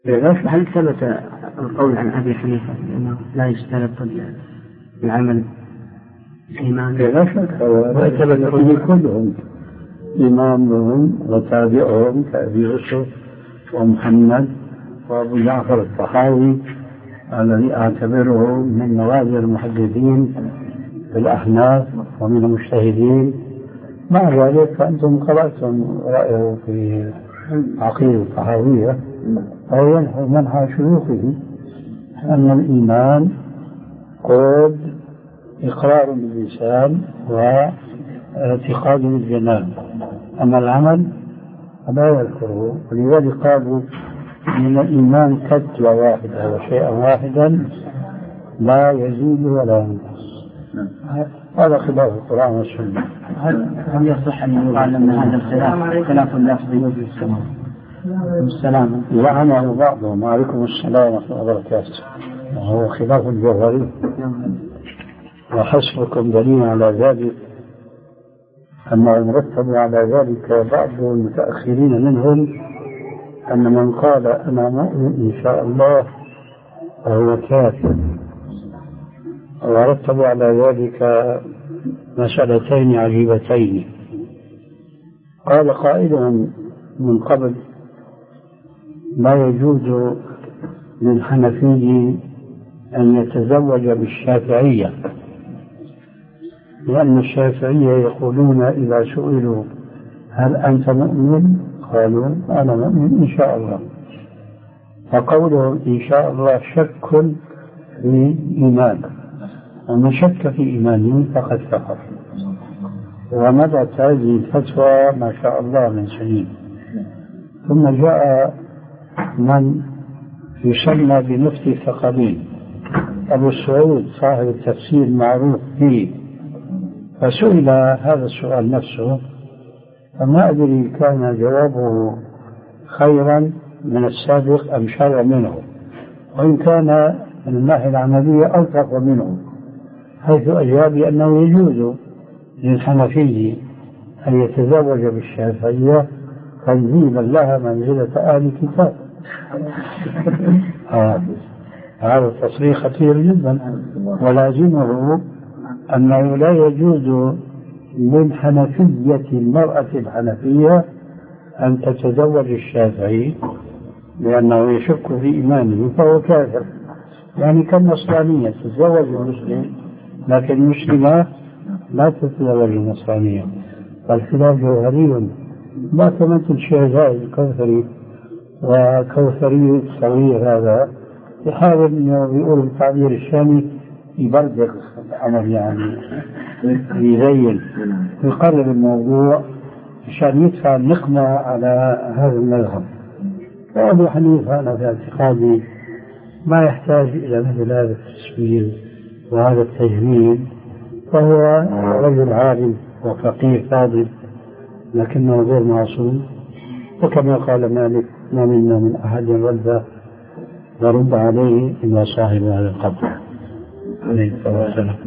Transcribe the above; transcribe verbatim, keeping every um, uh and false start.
هل ثبت القول عن أبي حنيفة أنه لا يشترط العمل إيمان؟ لا شك وثبت كلهم إمامهم وتابعهم كأبي يوسف ومحمد وأبو جعفر الطحاوي الذي أعتبره من نوادر المحدثين في الأحناف ومن المجتهدين. مع ذلك فأنتم قرأتم رأيه في عقيدة الطحاوية وهو ينحو منحى شيوخه أن الإيمان قول إقرار باللسان واعتقاد بالجنان، أما العمل فلا يذكره. ولذلك قالوا إن الإيمان كتلة واحدة وشيئا واحدا لا يزيد ولا ينقص. هذا خلاف القرآن والسنة. هل يصح أن يقال أن هذا الخلاف خلاف اللفظ والسلام؟ زعمه بعضهم وعليكم السلام ورحمة الله وبركاته، وهو خلاف الجوهري. وحسبكم دليل على ذلك أنه مرتب على ذلك بعض المتأخرين منهم أن من قال أنا مؤمن إن شاء الله فهو كافر، ورتبوا على ذلك مسألتين عجيبتين. قال قائلهم من قبل لا يجوز للحنفي أن يتزوج بالشافعية، لأن الشافعية يقولون إذا سئلوا هل أنت مؤمن قالوا أنا مؤمن إن شاء الله، فقولهم إن شاء الله شك في إيمان، ومن شك في إيمانه فقد كفر. ومضت هذه الفتوى ما شاء الله من سنين، ثم جاء من يسمى بمفتي الثقلين أبو السعود صاحب التفسير المعروف فيه، فسئل هذا السؤال نفسه فما أدري كان جوابه خيرا من السابق أم شر منه، وإن كان من الناحية العملية ألطف منه، حيث أجاب أنه يجوز للحنفي أن يتزوج بالشافعية تنزيلا لها منزلة آل كتاب. هذا التصريح خطير جدا، ولازمه أنه لا يجوز للحنفية المرأة الحنفية أن تتزوج الشافعي لأنه يشك في إيمانه فهو كافر، يعني كالنصرانية تتزوج المسلم لكن المسلمة لا تتزوج النصرانية. فالخلاف جوهري. ما تمثل الشهداء الكوثري وكوثري الصغير هذا يحاول أنه بيقول التعبير الشامي يبردق الأمر، يعني يزين ويقرب الموضوع عشان يدفع النقمة على هذا المذهب. وأبو حنيفة أنا في اعتقادي ما يحتاج إلى مثل هذا التسوير وهذا التجميل، فهو رجل عالم وفقيه فاضل لكنه غير معصوم، وكما قال مالك ما منا من أحد رد ورد عليه إلا صاحب هذا القبر عليه الصلاة والسلام.